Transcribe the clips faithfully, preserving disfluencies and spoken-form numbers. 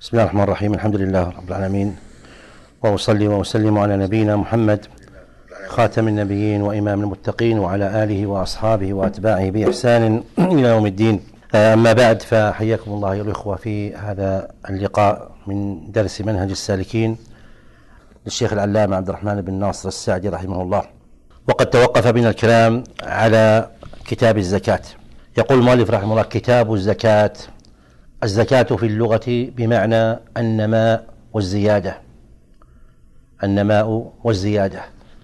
بسم الله الرحمن الرحيم. الحمد لله رب العالمين، وأصلي وأسلم على نبينا محمد خاتم النبيين وإمام المتقين وعلى آله وأصحابه وأتباعه بإحسان إلى يوم الدين. أما بعد، فحياكم الله أيها الإخوة في هذا اللقاء من درس منهج السالكين للشيخ العلامة عبد الرحمن بن ناصر السعدي رحمه الله. وقد توقف بنا الكلام على كتاب الزكاة. يقول المؤلف رحمه الله: كتاب الزكاة. الزكاة في اللغة بمعنى النماء والزيادة، النماء والزيادة.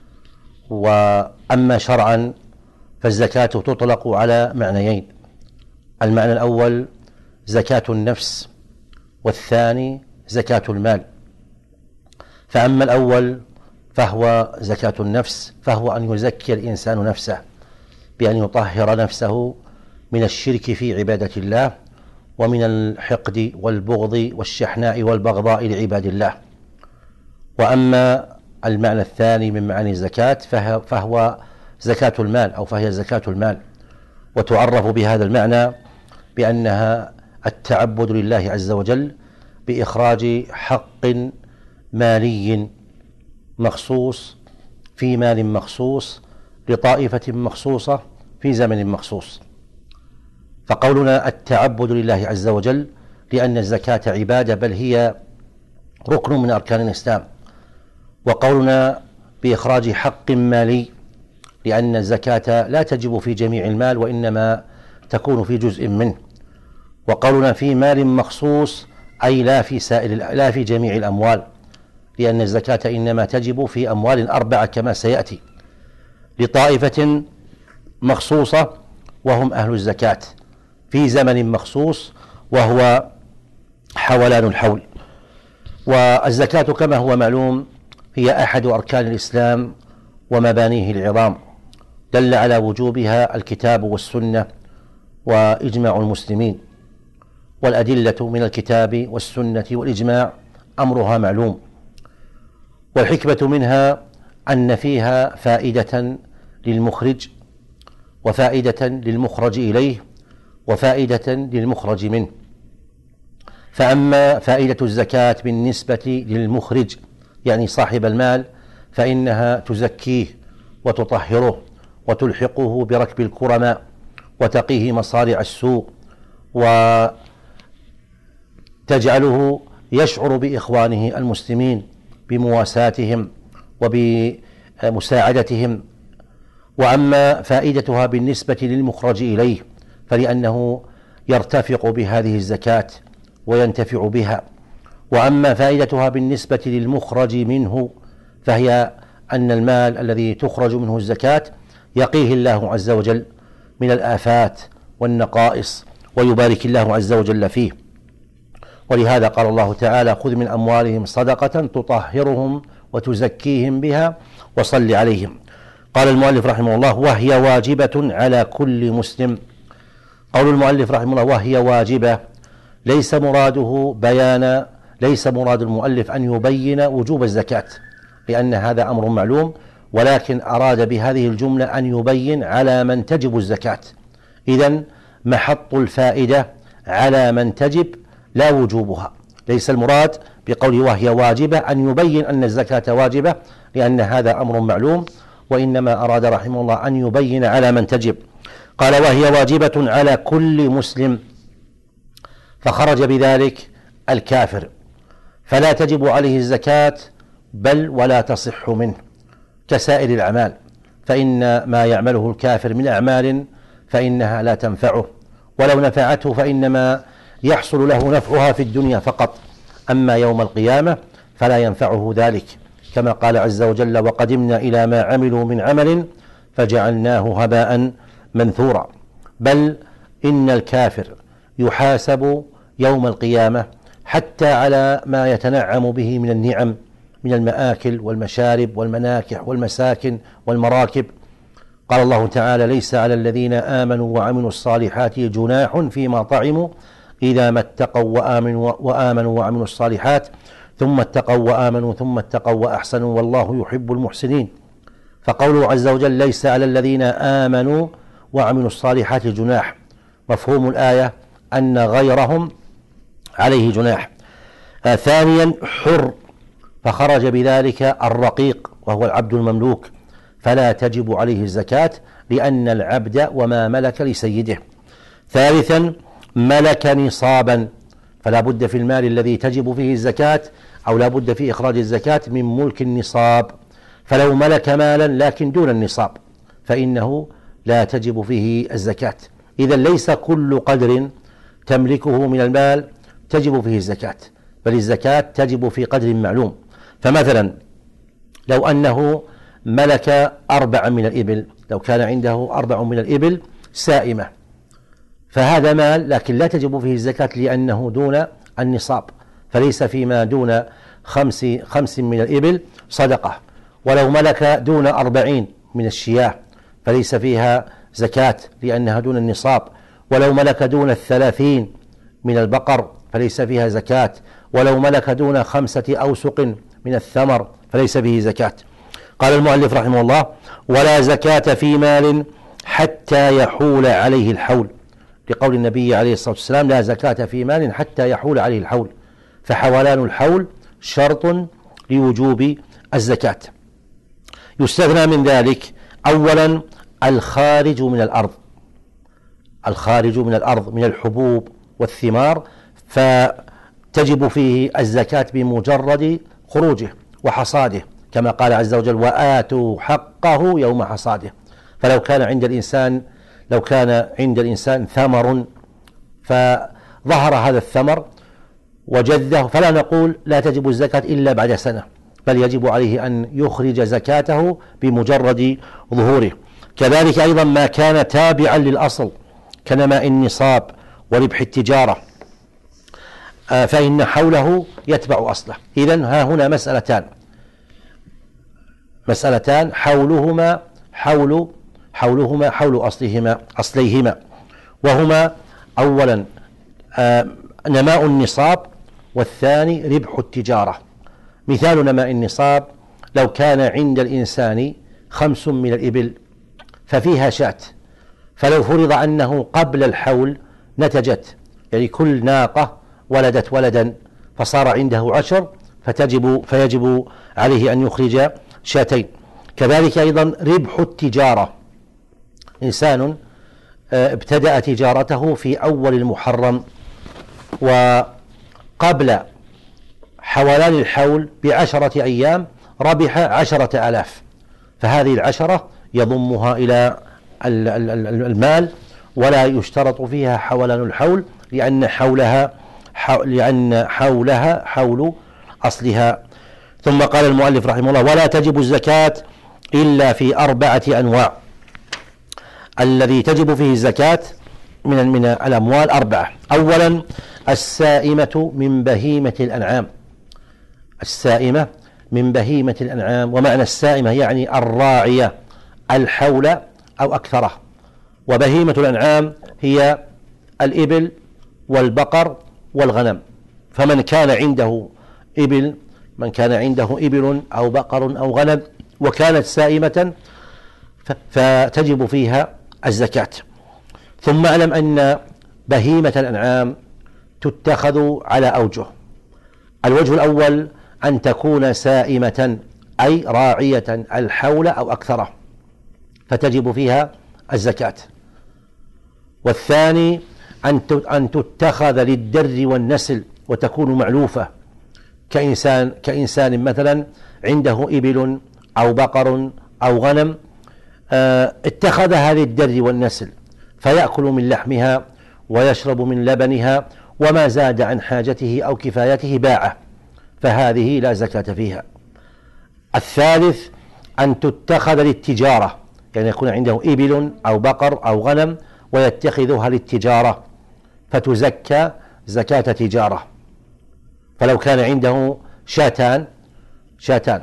وأما شرعا فالزكاة تطلق على معنيين: المعنى الأول زكاة النفس، والثاني زكاة المال. فأما الأول فهو زكاة النفس، فهو أن يزكي الإنسان نفسه بأن يطهر نفسه من الشرك في عبادة الله، ومن الحقد والبغض والشحناء والبغضاء لعباد الله. وأما المعنى الثاني من معاني الزكاة فهو زكاة المال، أو فهي زكاة المال، وتعرف بهذا المعنى بأنها التعبد لله عز وجل بإخراج حق مالي مخصوص في مال مخصوص لطائفة مخصوصة في زمن مخصوص. فقولنا التعبد لله عز وجل لأن الزكاة عبادة، بل هي ركن من أركان الإسلام. وقولنا بإخراج حق مالي لأن الزكاة لا تجب في جميع المال، وإنما تكون في جزء منه. وقولنا في مال مخصوص أي لا في سائر لا في جميع الأموال، لأن الزكاة إنما تجب في أموال أربعة كما سيأتي، لطائفة مخصوصة وهم أهل الزكاة في زمن مخصوص وهو حولان الحول. والزكاة كما هو معلوم هي أحد أركان الإسلام ومبانيه العظام، دل على وجوبها الكتاب والسنة وإجماع المسلمين. والأدلة من الكتاب والسنة والإجماع أمرها معلوم. والحكمة منها أن فيها فائدة للمخرج، وفائدة للمخرج إليه، وفائدة للمخرج منه. فأما فائدة الزكاة بالنسبة للمخرج يعني صاحب المال فإنها تزكيه وتطهره وتلحقه بركب الكرماء وتقيه مصارع السوء، وتجعله يشعر بإخوانه المسلمين بمواساتهم وبمساعدتهم. وأما فائدتها بالنسبة للمخرج إليه فلأنه يرتفق بهذه الزكاة وينتفع بها. وأما فائدتها بالنسبة للمخرج منه فهي أن المال الذي تخرج منه الزكاة يقيه الله عز وجل من الآفات والنقائص، ويبارك الله عز وجل فيه. ولهذا قال الله تعالى: خذ من أموالهم صدقة تطهرهم وتزكيهم بها وصل عليهم. قال المؤلف رحمه الله: وهي واجبة على كل مسلم. قول المؤلف رحمه الله وهي واجبة ليس مراده بيان ليس مراد المؤلف أن يبين وجوب الزكاة، لأن هذا أمر معلوم، ولكن أراد بهذه الجملة أن يبين على من تجب الزكاة. إذن محط الفائدة على من تجب لا وجوبها. ليس المراد بقوله وهي واجبة أن يبين أن الزكاة واجبة، لأن هذا أمر معلوم، وإنما أراد رحمه الله أن يبين على من تجب. قال: وهي واجبة على كل مسلم، فخرج بذلك الكافر فلا تجب عليه الزكاة، بل ولا تصح منه كسائر الأعمال، فإن ما يعمله الكافر من أعمال فإنها لا تنفعه، ولو نفعته فإنما يحصل له نفعها في الدنيا فقط، أما يوم القيامة فلا ينفعه ذلك، كما قال عز وجل: وقدمنا إلى ما عملوا من عمل فجعلناه هباء منثورا. بل إن الكافر يحاسب يوم القيامة حتى على ما يتنعم به من النعم، من المآكل والمشارب والمناكح والمساكن والمراكب. قال الله تعالى: ليس على الذين آمنوا وعملوا الصالحات جناح فيما طعموا إذا ما اتقوا وآمنوا, وآمنوا وعملوا الصالحات ثم اتقوا وآمنوا ثم اتقوا وأحسنوا والله يحب المحسنين. فقوله عز وجل: ليس على الذين آمنوا وعملوا الصالحات جناح، مفهوم الآية أن غيرهم عليه جناح. آه ثانيا حر، فخرج بذلك الرقيق وهو العبد المملوك، فلا تجب عليه الزكاة لأن العبد وما ملك لسيده. ثالثا ملك نصابا، فلا بد في المال الذي تجب فيه الزكاة أو لا بد في إخراج الزكاة من ملك النصاب، فلو ملك مالا لكن دون النصاب فإنه لا تجب فيه الزكاة. إذا ليس كل قدر تملكه من المال تجب فيه الزكاة، بل الزكاة تجب في قدر معلوم. فمثلا لو أنه ملك أربعا من الإبل، لو كان عنده أربع من الإبل سائمة، فهذا مال لكن لا تجب فيه الزكاة لأنه دون النصاب، فليس فيما دون خمس, خمس من الإبل صدقة. ولو ملك دون أربعين من الشياه فليس فيها زكاة لأنها دون النصاب. ولو ملك دون الثلاثين من البقر فليس فيها زكاة. ولو ملك دون خمسة أوسق من الثمر فليس فيه زكاة. قال المؤلف رحمه الله: ولا زكاة في مال حتى يحول عليه الحول، لقول النبي عليه الصلاة والسلام: لا زكاة في مال حتى يحول عليه الحول، فحولان الحول شرط لوجوب الزكاة. يستثنى من ذلك أولا الخارج من الأرض، الخارج من الأرض من الحبوب والثمار، فتجب فيه الزكاة بمجرد خروجه وحصاده، كما قال عز وجل: وآتوا حقه يوم حصاده. فلو كان عند الإنسان لو كان عند الإنسان ثمر فظهر هذا الثمر وجذه، فلا نقول لا تجب الزكاة إلا بعد سنة، بل يجب عليه أن يخرج زكاته بمجرد ظهوره. كذلك أيضا ما كان تابعا للأصل كنماء النصاب وربح التجارة فإن حوله يتبع أصله. إذن ها هنا مسألتان مسألتان حولهما حول حولهما حول أصلهما أصليهما، وهما أولا نماء النصاب، والثاني ربح التجارة. مثال نماء النصاب: لو كان عند الإنسان خمس من الإبل ففيها شاة، فلو فرض أنه قبل الحول نتجت، يعني كل ناقة ولدت ولدا فصار عنده عشر، فتجب فيجب عليه أن يخرج شاتين. كذلك أيضا ربح التجارة: إنسان ابتدأ تجارته في أول المحرم وقبل حولان الحول بعشرة أيام ربح عشرة آلاف، فهذه العشرة يضمها إلى المال ولا يشترط فيها حولان الحول، لأن حولها لأن حولها حول أصلها. ثم قال المؤلف رحمه الله: ولا تجب الزكاة إلا في أربعة أنواع. الذي تجب فيه الزكاة من من الأموال أربعة. أولا السائمة من بهيمة الأنعام، السائمة من بهيمة الأنعام، ومعنى السائمة يعني الراعية الحول أو أكثره. وبهيمة الأنعام هي الإبل والبقر والغنم، فمن كان عنده إبل من كان عنده إبل أو بقر أو غنم وكانت سائمة فتجب فيها الزكاة. ثم اعلم أن بهيمة الأنعام تتخذ على أوجه. الوجه الأول أن تكون سائمة أي راعية الحول أو أكثره فتجب فيها الزكاة. والثاني أن تتخذ للدر والنسل وتكون معلوفة، كإنسان كإنسان مثلا عنده إبل أو بقر أو غنم اتخذها للدر والنسل فيأكل من لحمها ويشرب من لبنها، وما زاد عن حاجته أو كفايته باعه، فهذه لا زكاة فيها. الثالث أن تتخذ للتجارة، يعني يكون عنده إبل أو بقر أو غنم ويتخذها للتجارة فتزكى زكاة تجارة. فلو كان عنده شاتان شاتان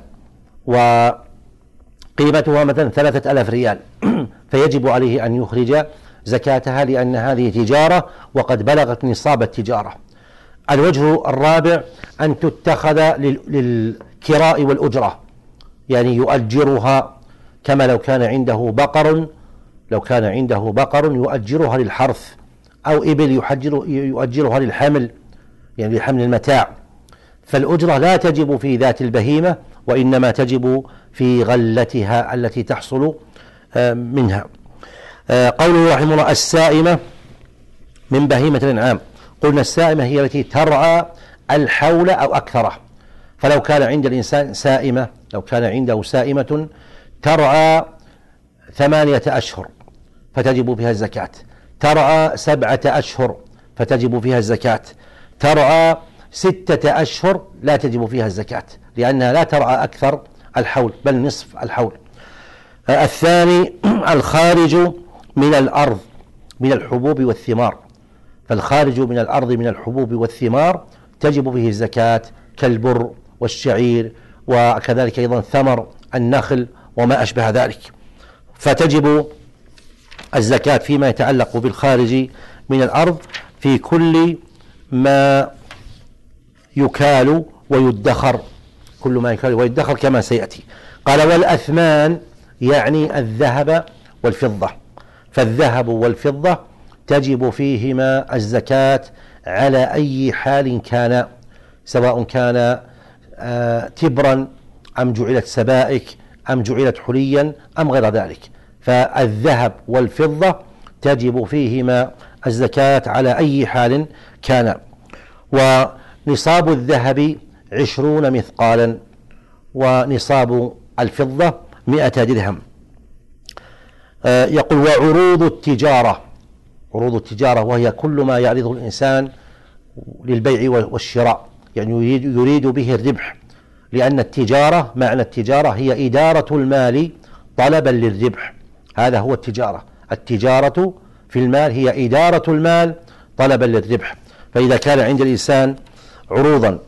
وقيمتها مثلا ثلاثة ألاف ريال فيجب عليه أن يخرج زكاتها لأن هذه تجارة وقد بلغت نصاب التجارة. الوجه الرابع أن تتخذ للكراء والأجرة، يعني يؤجرها، كما لو كان عنده بقر لو كان عنده بقر يؤجرها للحرث، أو إبل يؤجرها للحمل، يعني لحمل المتاع، فالأجرة لا تجب في ذات البهيمة، وإنما تجب في غلتها التي تحصل منها. قوله رحمه الله السائمة من بهيمة الأنعام، قلنا السائمة هي التي ترعى الحول أو أكثره. فلو كان عند الإنسان سائمة، لو كان عنده سائمة ترعى ثمانية أشهر فتجب فيها الزكاة، ترعى سبعة أشهر فتجب فيها الزكاة، ترعى ستة أشهر لا تجب فيها الزكاة، لأنها لا ترعى أكثر الحول بل نصف الحول. الثاني الخارج من الأرض من الحبوب والثمار، فالخارج من الأرض من الحبوب والثمار تجب فيه الزكاة كالبر والشعير، وكذلك أيضا ثمر النخل وما أشبه ذلك، فتجب الزكاة فيما يتعلق بالخارج من الأرض في كل ما يكال ويدخر، كل ما يكال ويدخر كما سيأتي. قال والأثمان يعني الذهب والفضة، فالذهب والفضة تجب فيهما الزكاة على أي حال كان، سواء كان آه تبرا أم جعلت سبائك أم جعلت حليا أم غير ذلك، فالذهب والفضة تجب فيهما الزكاة على أي حال كان. ونصاب الذهب عشرون مثقالا، ونصاب الفضة مئة درهم. آه يقول وعروض التجارة، عروض التجارة وهي كل ما يعرضه الإنسان للبيع والشراء، يعني يريد, يريد به الربح، لأن التجارة معنى التجارة هي إدارة المال طلبا للربح، هذا هو التجارة. التجارة في المال هي إدارة المال طلبا للربح. فإذا كان عند الإنسان عروضا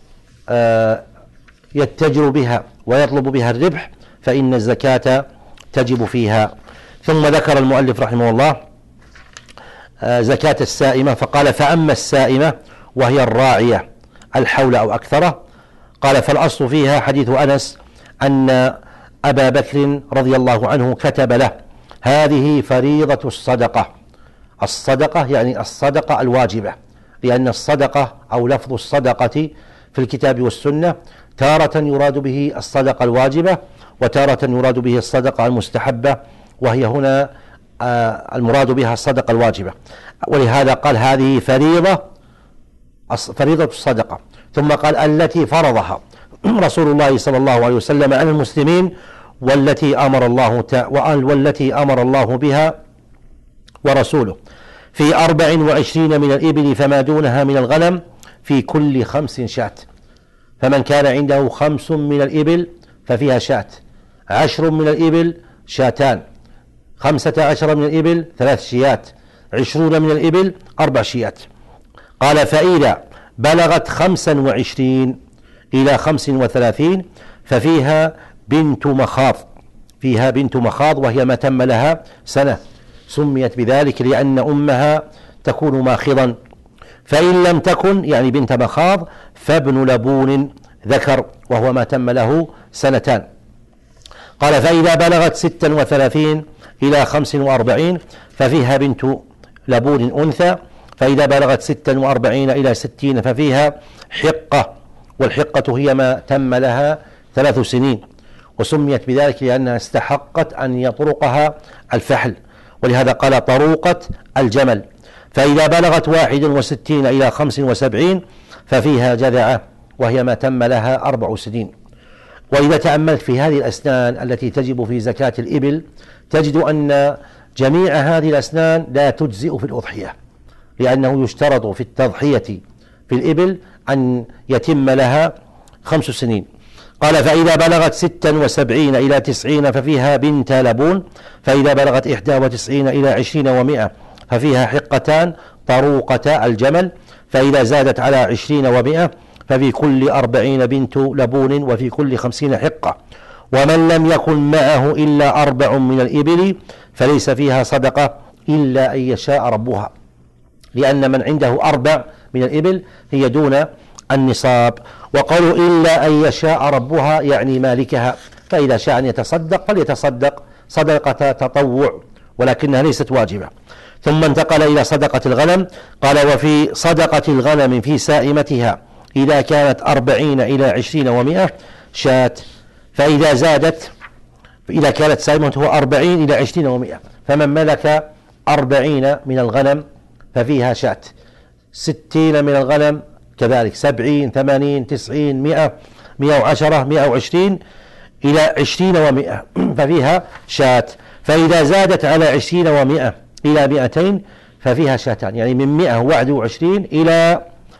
آه يتجر بها ويطلب بها الربح فإن الزكاة تجب فيها. ثم ذكر المؤلف رحمه الله آه زكاة السائمة، فقال فأما السائمة وهي الراعية الحول أو أكثره، قال فالأصل فيها حديث أنس أن أبا بكر رضي الله عنه كتب له هذه فريضة الصدقة. الصدقة يعني الصدقة الواجبة، لأن الصدقة أو لفظ الصدقة في الكتاب والسنة تارة يراد به الصدقة الواجبة، وتارة يراد به الصدقة المستحبة، وهي هنا آه المراد بها الصدقة الواجبة. ولهذا قال هذه فريضة فريضة الصدقة، ثم قال التي فرضها رسول الله صلى الله عليه وسلم على المسلمين، والتي أمر الله والتي أمر الله بها ورسوله في أربع وعشرين من الإبل فما دونها من الغنم في كل خمس شاة. فمن كان عنده خمس من الإبل ففيها شاة، عشر من الإبل شاتان، خمسة عشر من الإبل ثلاث شيات، عشرون من الإبل أربع شيات. قال فإذا بلغت خمسا وعشرين إلى خمس وثلاثين ففيها بنت مخاض، فيها بنت مخاض وهي ما تم لها سنة، سميت بذلك لأن أمها تكون ماخضا. فإن لم تكن يعني بنت مخاض فابن لبون ذكر وهو ما تم له سنتان. قال فإذا بلغت ستا وثلاثين إلى خمس وأربعين ففيها بنت لبون أنثى، فإذا بلغت ستا وأربعين إلى ستين ففيها حقة، والحقة هي ما تم لها ثلاث سنين، وسميت بذلك لأنها استحقت أن يطرقها الفحل، ولهذا قال طروقة الجمل. فإذا بلغت واحد وستين إلى خمس وسبعين ففيها جذعة، وهي ما تم لها أربع سنين. وإذا تأملت في هذه الأسنان التي تجب في زكاة الإبل تجد أن جميع هذه الأسنان لا تجزئ في الأضحية، لأنه يشترط في التضحية في الإبل أن يتم لها خمس سنين. قال فإذا بلغت ستا وسبعين إلى تسعين ففيها بنت لبون، فإذا بلغت إحدى وتسعين إلى عشرين ومائة ففيها حقتان طروقة الجمل، فإذا زادت على عشرين ومائة ففي كل أربعين بنت لبون وفي كل خمسين حقة. ومن لم يكن معه إلا أربع من الإبل فليس فيها صدقة إلا أن يشاء ربها، لأن من عنده أربع من الإبل هي دون النصاب. وقالوا إلا أن يشاء ربها يعني مالكها، فإذا شاء أن يتصدق فليتصدق صدقة تطوع ولكنها ليست واجبة. ثم انتقل إلى صدقة الغنم، قال وفي صدقة الغنم في سائمتها إذا كانت أربعين إلى عشرين ومائة شاة، فإذا زادت إذا كانت سائمته أربعين إلى عشرين ومائة، فمن ملك أربعين من الغنم ففيها شاة، ستين من الغنم كذلك، سبعين ثمانين تسعين مائة مائة وعشرة مائة وعشرين إلى عشرين ومائة ففيها شاة، فإذا زادت على عشرين ومائة إلى مائتين ففيها شاتان، يعني من مائة وواحد وعشرين إلى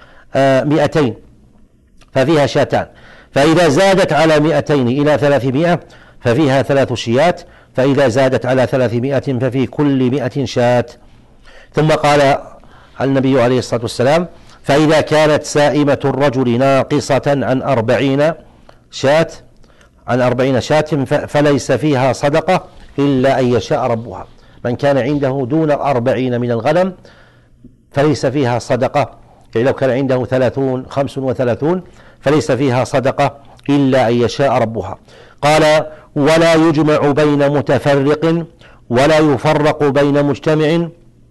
مائتين ففيها شاتان، فإذا زادت على مائتين إلى ثلاثمائة ففيها ثلاث شيات، فإذا زادت على ثلاثمائة ففي كل مائة شاة. ثم قال النبي عليه الصلاة والسلام: فإذا كانت سائمة الرجل ناقصة عن أربعين شاة عن أربعين شاة فليس فيها صدقة إلا أن يشاء ربها. من كان عنده دون أربعين من الغنم فليس فيها صدقة، يعني لو كان عنده ثلاثون خمس وثلاثون فليس فيها صدقة إلا أن يشاء ربها. قال: ولا يجمع بين متفرق ولا يفرق بين مجتمع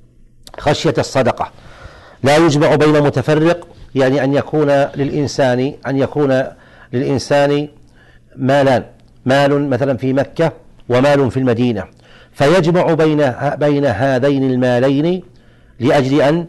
خشية الصدقة. لا يجمع بين متفرق يعني أن يكون للإنسان أن يكون للإنسان مالان، مال مثلا في مكة ومال في المدينة، فيجمع بين بين هذين المالين لأجل أن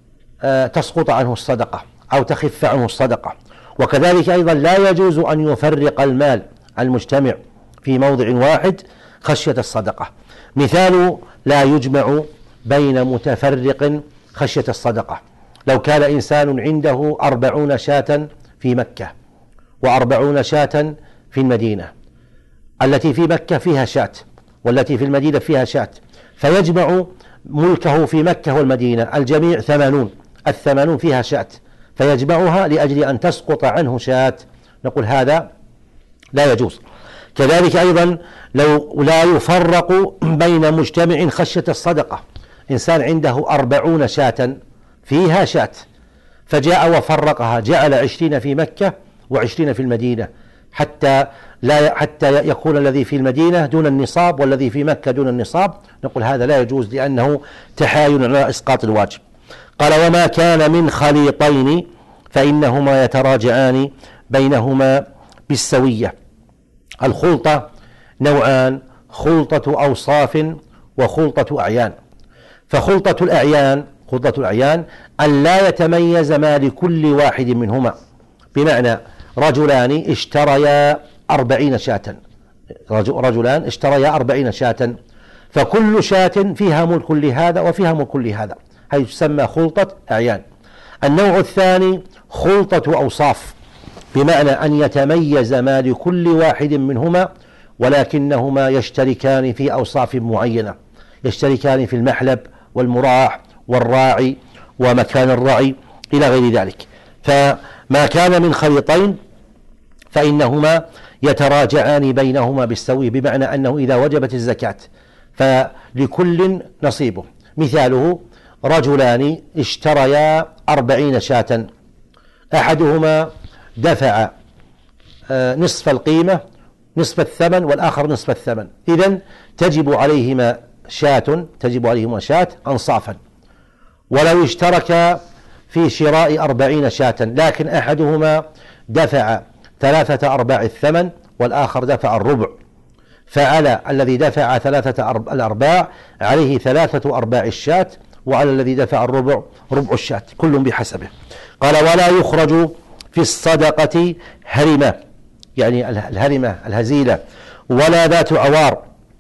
تسقط عنه الصدقة أو تخف عنه الصدقة. وكذلك أيضا لا يجوز أن يفرق المال المجتمع في موضع واحد خشية الصدقة. مثال لا يجمع بين متفرق خشية الصدقة: لو كان إنسان عنده أربعون شاة في مكة وأربعون شاة في المدينة، التي في مكة فيها شاة والتي في المدينة فيها شاة، فيجمع ملكه في مكة والمدينة الجميع ثمانون، الثمانون فيها شاة، فيجمعها لأجل أن تسقط عنه شاة، نقول هذا لا يجوز. كذلك أيضا لو لا يفرق بين مجتمع خشية الصدقة: إنسان عنده أربعون شاة فيها شاة فجاء وفرقها، جعل عشرين في مكة وعشرين في المدينة، حتى لا حتى يكون الذي في المدينة دون النصاب والذي في مكة دون النصاب، نقول هذا لا يجوز لأنه تحايل على إسقاط الواجب. قال: وما كان من خليطين فإنهما يتراجعان بينهما بالسوية. الخلطة نوعان: خلطة أوصاف وخلطة أعيان. فخلطة الأعيان خلطة الأعيان أن لا يتميز ما لكل واحد منهما، بمعنى رجلان اشتريا أربعين شاة، رجلان اشتريا أربعين شاة، فكل شاة فيها ملك لهذا وفيها ملك لهذا، هذه تسمى خلطة أعيان. النوع الثاني خلطة أوصاف، بمعنى أن يتميز ما لكل واحد منهما ولكنهما يشتركان في أوصاف معينة، يشتركان في المحلب والمراح والراعي ومكان الرعي إلى غير ذلك. فما كان من خليطين فإنهما يتراجعان بينهما بالسوي، بمعنى أنه إذا وجبت الزكاة فلكل نصيبه. مثاله: رجلان اشتريا أربعين شاة، أحدهما دفع نصف القيمة نصف الثمن والآخر نصف الثمن، إذن تجب عليهما شاة تجب عليهما شاة أنصافا. ولو اشترك في شراء أربعين شاة لكن أحدهما دفع ثلاثة أرباع الثمن والآخر دفع الربع، فعلى الذي دفع ثلاثة الأرباع عليه ثلاثة أرباع الشاة، وعلى الذي دفع الربع ربع الشاة، كل بحسبه. قال: ولا يخرج في الصدقة هرمة، يعني الهرمة الهزيلة، ولا ذات عوار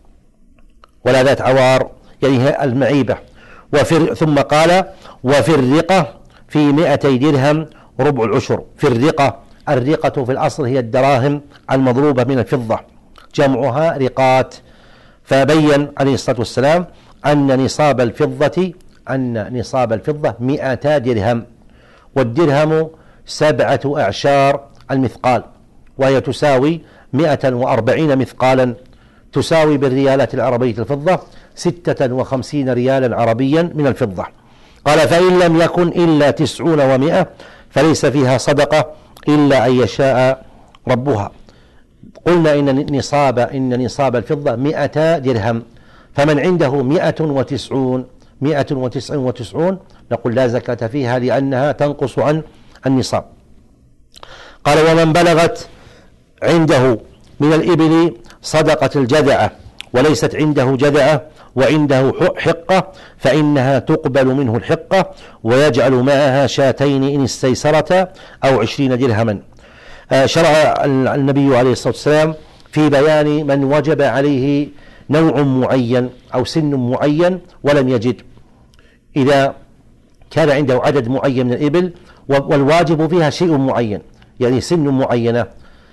ولا ذات عوار يعني المعيبة. وفي ثم قال: وفي الرقة في مئتي درهم ربع العشر. في الرقة، الرقة في الأصل هي الدراهم المضروبة من الفضة، جمعها رقات. فبين عليه الصلاة والسلام أن نصاب الفضة أن نصاب الفضة مئتا درهم، والدرهم سبعة أعشار المثقال، وهي تساوي مئة وأربعين مثقالا، تساوي بالريالات العربية الفضة ستة وخمسين ريالا عربيا من الفضة. قال: فإن لم يكن إلا تسعون ومئة فليس فيها صدقة إلا أن يشاء ربها. قلنا إن نصاب إن نصاب الفضة مئة درهم، فمن عنده مئة وتسعون مئة وتسعين وتسعون نقول لا زكاة فيها لأنها تنقص عن النصاب. قال ومن بلغت عنده من الإبل صدقة الجذعة وليست عنده جذعة وعنده حقة فإنها تقبل منه الحقة ويجعل معها شاتين إن استيسرتا أو عشرين درهما. شرع النبي عليه الصلاة والسلام في بيان من وجب عليه نوع معين أو سن معين ولم يجد، إذا كان عنده عدد معين من الإبل والواجب فيها شيء معين يعني سن معينة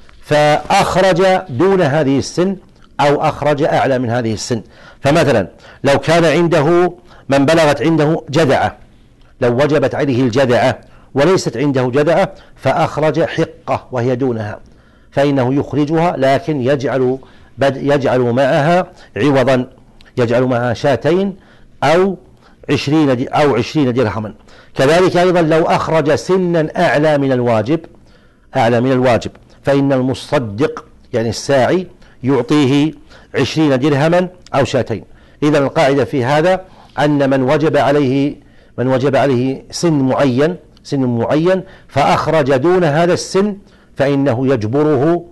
فأخرج دون هذه السن أو أخرج أعلى من هذه السن. فمثلا لو كان عنده من بلغت عنده جذعة، لو وجبت عليه الجذعة وليست عنده جذعة فأخرج حقة وهي دونها فإنه يخرجها لكن يجعل يجعل معها عوضا، يجعل معها شاتين أو عشرين أو عشرين درهما. كذلك أيضا لو أخرج سنا أعلى من الواجب أعلى من الواجب فإن المصدق يعني الساعي يعطيه عشرين درهما أو شاتين. إذا القاعدة في هذا أن من وجب عليه من وجب عليه سن معين سن معين فأخرج دون هذا السن فإنه يجبره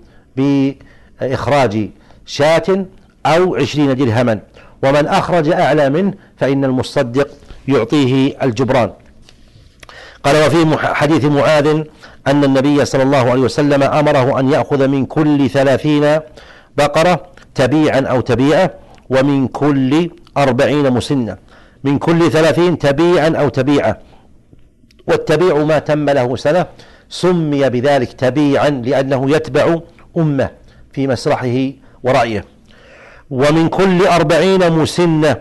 بإخراج شاة أو عشرين درهما، ومن أخرج أعلى منه فإن المصدق يعطيه الجبران. قال وفي حديث معاذ أن النبي صلى الله عليه وسلم أمره أن يأخذ من كل ثلاثين بقرة تبيعا أو تبيعة ومن كل أربعين مسنة، من كل ثلاثين تبيعا أو تبيعة، والتبيع ما تم له سنة سمي بذلك تبيعا لأنه يتبع أمه في مسرحه ورعيه، ومن كل أربعين مسنة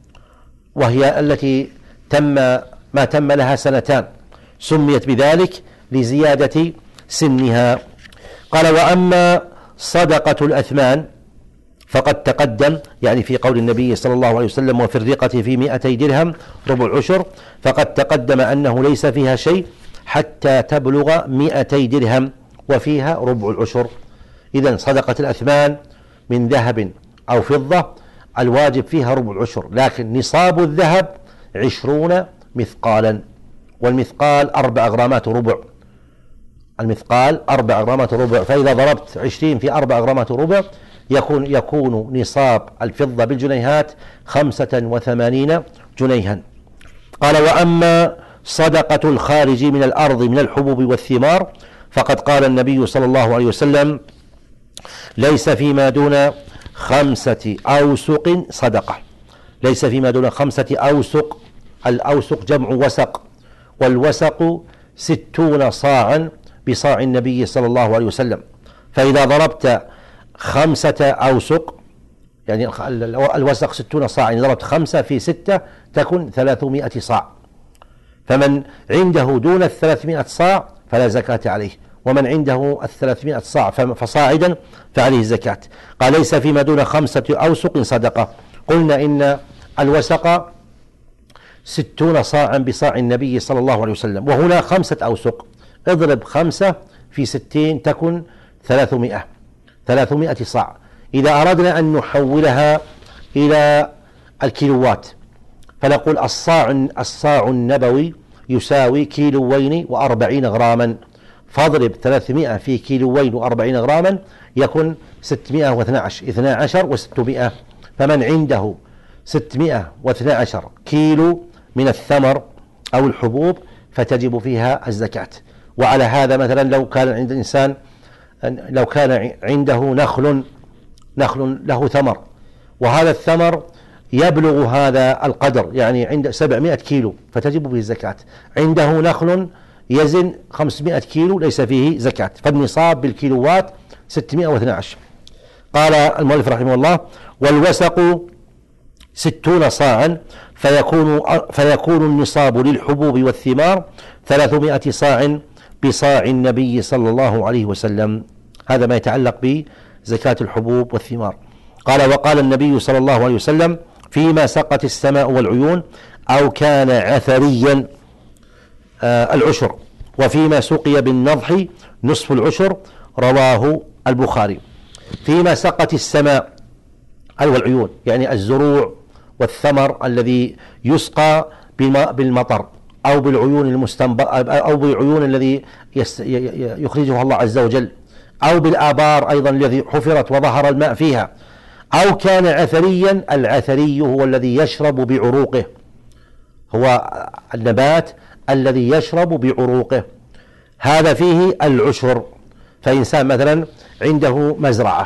وهي التي تم ما تم لها سنتان سميت بذلك لزيادة سنها. قال وأما صدقة الأثمان فقد تقدم يعني في قول النبي صلى الله عليه وسلم وفي الرقة في مئتي درهم ربع العشر، فقد تقدم أنه ليس فيها شيء حتى تبلغ مئتي درهم وفيها ربع العشر. إذن صدقة الأثمان من ذهب أو فضة الواجب فيها ربع العشر، لكن نصاب الذهب عشرون مثقالا، والمثقال أربع غرامات ربع، المثقال أربع غرامات ربع، فإذا ضربت عشرين في أربع غرامات ربع يكون يكون نصاب الفضة بالجنيهات خمسة وثمانين جنيها. قال وأما صدقة الخارج من الأرض من الحبوب والثمار فقد قال النبي صلى الله عليه وسلم ليس فيما دون خمسة أوسق صدقة، ليس فيما دون خمسة أوسق، الأوسق جمع وسق، والوسق ستون صاعا بصاع النبي صلى الله عليه وسلم، فإذا ضربت خمسة أوسق يعني الوسق ستون صاع، يعني ضربت خمسة في ستة تكون ثلاثمائة صاع، فمن عنده دون الثلاثمائة صاع فلا زكاة عليه، ومن عنده الثلاثمائة صاع فصاعدا فعليه الزكاة. قال ليس فيما دون خمسة أوسق صدقة. قلنا إن الوسق ستون صاعا بصاع النبي صلى الله عليه وسلم، وهنا خمسة أوسق، اضرب خمسة في ستين تكن ثلاثمائة ثلاثمائة صاع. إذا أردنا أن نحولها إلى الكيلوات فنقول الصاع الصاع النبوي يساوي كيلوين وأربعين غراما، فاضرب ثلاثمائة في كيلوين وأربعين غراما يكون ستمائة واثني عشر اثني عشر وستمائة، فمن عنده ستمائة واثني عشر كيلو من الثمر أو الحبوب فتجب فيها الزكاة. وعلى هذا مثلا لو كان عند الإنسان لو كان عنده نخل نخل له ثمر وهذا الثمر يبلغ هذا القدر يعني عند سبعمائة كيلو فتجب فيه الزكاة، عنده نخل يزن خمسمائة كيلو ليس فيه زكاة، فالنصاب بالكيلوات ستمائة واثني عشر. قال المؤلف رحمه الله والوسق ستون صاعا فيكون فيكون النصاب للحبوب والثمار ثلاثمائة صاع بصاع النبي صلى الله عليه وسلم. هذا ما يتعلق بزكاة الحبوب والثمار. قال وقال النبي صلى الله عليه وسلم فيما سقت السماء والعيون أو كان عثريا آه العشر، وفيما سقي بالنضح نصف العشر، رواه البخاري. فيما سقت السماء والعيون يعني الزروع والثمر الذي يسقى بالمطر أو بالعيون المستنبط أو بالعيون الذي يخرجها الله عز وجل، أو بالآبار أيضا الذي حفرت وظهر الماء فيها، أو كان عثريا. العثري هو الذي يشرب بعروقه، هو النبات الذي يشرب بعروقه، هذا فيه العشر. فإنسان مثلا عنده مزرعة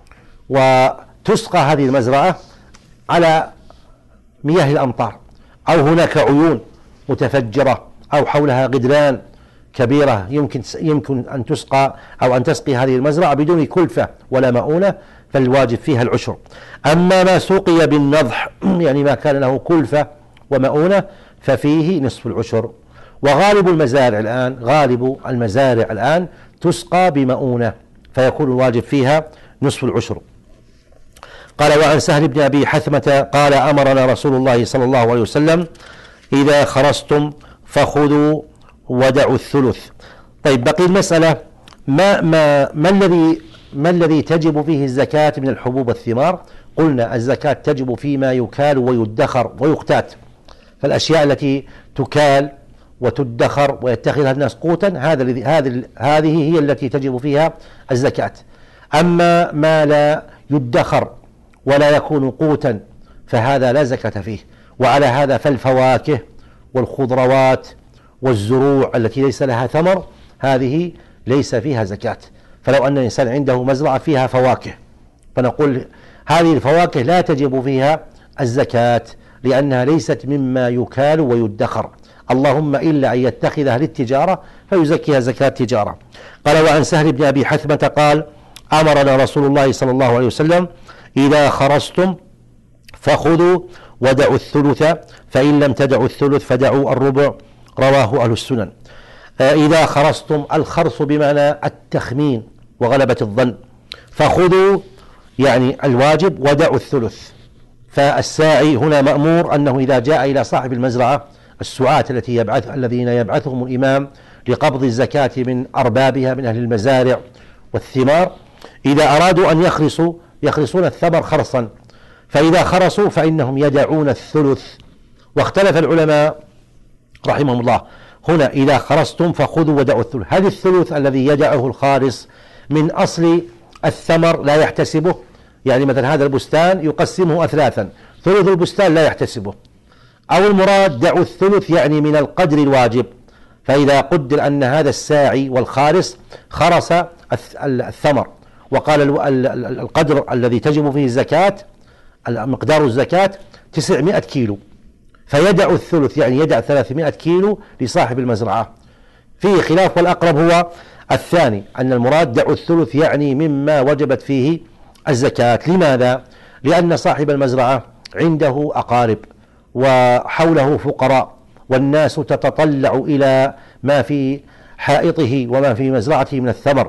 وتسقى هذه المزرعة على مياه الأمطار، أو هناك عيون متفجرة أو حولها غدران كبيرة يمكن يمكن أن تسقى أو أن تسقي هذه المزرعة بدون كلفة ولا مؤونة، فالواجب فيها العشر. أما ما سقي بالنضح يعني ما كان له كلفة ومؤونة ففيه نصف العشر. وغالب المزارع الآن غالب المزارع الآن تسقى بمؤونة، فيكون الواجب فيها نصف العشر. قال: وعن سهل بن أبي حثمة قال: أمرنا رسول الله صلى الله عليه وسلم إذا خرستم فخذوا ودعوا الثلث. طيب، بقي المسألة: ما ما ما الذي ما الذي تجب فيه الزكاة من الحبوب والثمار؟ قلنا الزكاة تجب فيما يكال ويدخر ويقتات، فالأشياء التي تكال وتدخر ويتخذها الناس قوتا هذا هذه هذه هي التي تجب فيها الزكاة. أما ما لا يدخر ولا يكون قوتا فهذا لا زكاة فيه. وعلى هذا فالفواكه والخضروات والزروع التي ليس لها ثمر هذه ليس فيها زكاة. فلو أن الإنسان عنده مزرعة فيها فواكه فنقول هذه الفواكه لا تجب فيها الزكاة لأنها ليست مما يكال ويدخر، اللهم إلا أن يتخذها للتجارة فيزكيها زكاة تجارة. قال: وعن سهل بن أبي حثمة قال: أمرنا رسول الله صلى الله عليه وسلم إذا خرستم فخذوا ودعوا الثلث فإن لم تدعوا الثلث فدعوا الربع، رواه أهل السنن. إذا خرستم، الخرص بمعنى التخمين وغلبة الظن، فخذوا يعني الواجب ودعوا الثلث. فالساعي هنا مأمور أنه إذا جاء إلى صاحب المزرعة السعاة التي يبعث الذين يبعثهم الإمام لقبض الزكاة من أربابها من أهل المزارع والثمار، إذا أرادوا أن يخرصوا يخرصون الثمر خرصا، فإذا خرصوا فإنهم يدعون الثلث. واختلف العلماء رحمهم الله هنا: إذا خرصتم فخذوا ودعوا الثلث، هل الثلث الذي يدعه الخارص من أصل الثمر لا يحتسبه؟ يعني مثلا هذا البستان يقسمه أثلاثا، ثلث البستان لا يحتسبه، أو المراد دعوا الثلث يعني من القدر الواجب. فإذا قدر أن هذا الساعي والخارص خرص الثمر وقال القدر الذي تجب فيه الزكاة مقدار الزكاة تسعمائة كيلو، فيدع الثلث يعني يدع ثلاثمائة كيلو لصاحب المزرعة. فيه خلاف، والأقرب هو الثاني أن المراد دع الثلث يعني مما وجبت فيه الزكاة. لماذا؟ لأن صاحب المزرعة عنده أقارب وحوله فقراء والناس تتطلع إلى ما في حائطه وما في مزرعته من الثمر،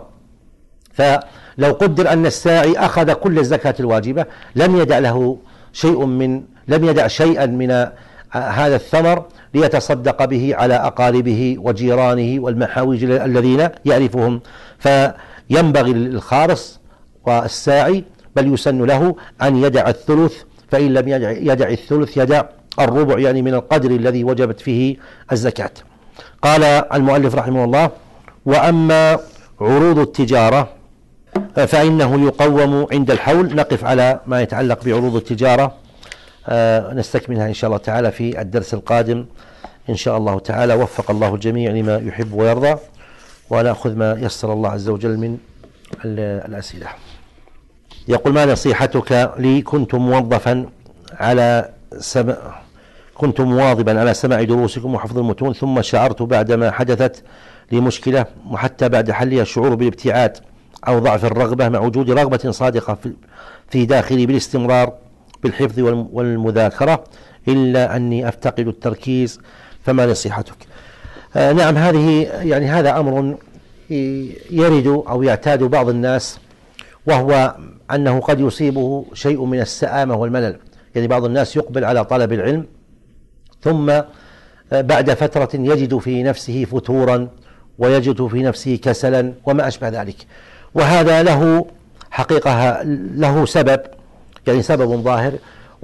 فلو قدر أن الساعي أخذ كل الزكاة الواجبة لم يدع له شيء من لم يدع شيئا من هذا الثمر ليتصدق به على أقاربه وجيرانه والمحاوج الذين يعرفهم. فينبغي للخارص والساعي بل يسن له أن يدع الثلث، فإن لم يدع الثلث يدع الربع يعني من القدر الذي وجبت فيه الزكاة. قال المؤلف رحمه الله: وأما عروض التجارة فإنه يقوم عند الحول. نقف على ما يتعلق بعروض التجارة، آه نستكملها إن شاء الله تعالى في الدرس القادم إن شاء الله تعالى. وفق الله الجميع لما يحب ويرضى، ونأخذ ما يسر الله عز وجل من الأسئلة. يقول: ما نصيحتك لي؟ كنت موظفا على سمع كنت مواظبا على سماع دروسكم وحفظ المتون، ثم شعرت بعدما حدثت لي مشكلة وحتى بعد حلها الشعور بالابتعاد أو ضعف الرغبة مع وجود رغبة صادقة في داخلي بالاستمرار بالحفظ والمذاكرة، إلا أني أفتقد التركيز، فما نصيحتك؟ آه نعم، هذه يعني هذا أمر يرد أو يعتاد بعض الناس، وهو أنه قد يصيبه شيء من السآمة والملل. يعني بعض الناس يقبل على طلب العلم ثم بعد فترة يجد في نفسه فتورا ويجد في نفسه كسلا وما أشبه ذلك، وهذا له حقيقة له سبب، يعني سبب ظاهر،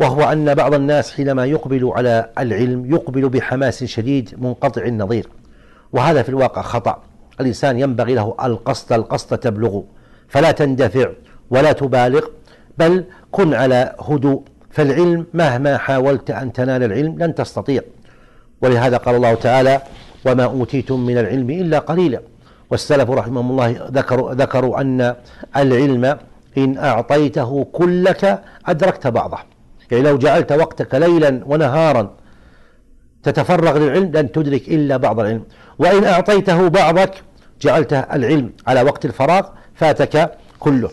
وهو أن بعض الناس حينما يقبل على العلم يقبل بحماس شديد منقطع النظير، وهذا في الواقع خطأ. الإنسان ينبغي له القصد، القصد تبلغ، فلا تندفع ولا تبالغ، بل كن على هدوء، فالعلم مهما حاولت أن تنال العلم لن تستطيع. ولهذا قال الله تعالى: وما أوتيتم من العلم إلا قليلا. والسلف رحمهم الله ذكروا, ذكروا أن العلم إن أعطيته كلك أدركت بعضه، يعني لو جعلت وقتك ليلا ونهارا تتفرغ للعلم لن تدرك إلا بعض العلم، وإن أعطيته بعضك جعلت العلم على وقت الفراغ فاتك كله.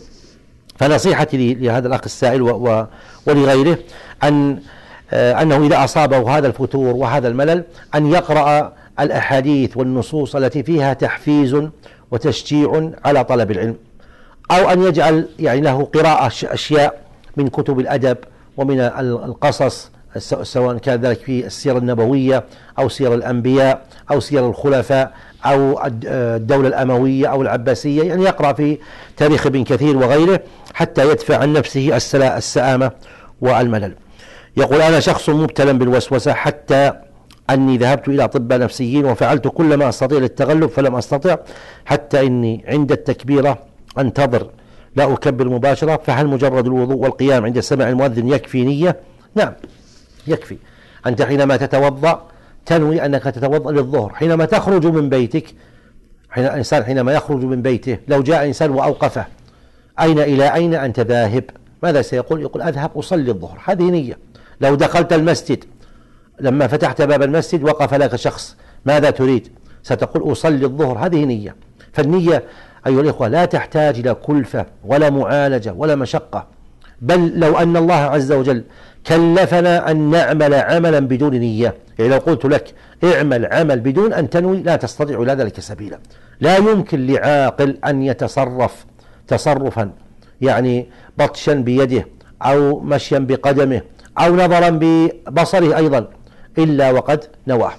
فنصيحتي لهذا الأخ السائل ولغيره أن أنه إذا أصابه هذا الفتور وهذا الملل أن يقرأ الأحاديث والنصوص التي فيها تحفيز وتشجيع على طلب العلم، أو أن يجعل يعني له قراءة أشياء من كتب الأدب ومن القصص، سواء كان ذلك في السيرة النبوية أو سير الأنبياء أو سير الخلفاء أو الدولة الأموية أو العباسية، يعني يقرأ في تاريخ ابن كثير وغيره حتى يدفع عن نفسه السآمة والملل. يقول: أنا شخص مبتلى بالوسوسة حتى أني ذهبت إلى أطباء نفسيين وفعلت كل ما أستطيع للتغلب فلم أستطع، حتى إني عند التكبيرة أنتظر لا أكبر مباشرة، فهل مجرد الوضوء والقيام عند سمع المؤذن يكفي نية؟ نعم يكفي. أنت حينما تتوضأ تنوي أنك تتوضأ للظهر. حينما تخرج من بيتك، حين الإنسان حينما يخرج من بيته لو جاء إنسان وأوقفه: أين إلى أين أنت ذاهب؟ ماذا سيقول؟ يقول: أذهب أصلي الظهر. هذه نية. لو دخلت المسجد لما فتحت باب المسجد وقف لك شخص: ماذا تريد؟ ستقول: أصلي الظهر. هذه نية. فالنية أيها الإخوة لا تحتاج إلى كلفة ولا معالجة ولا مشقة، بل لو أن الله عز وجل كلفنا أن نعمل عملا بدون نية، يعني لو قلت لك اعمل عمل بدون أن تنوي لا تستطيع إلى ذلك سبيلا. لا يمكن لعاقل أن يتصرف تصرفا يعني بطشا بيده أو مشيا بقدمه أو نظرا ببصره أيضا إلا وقد نواه.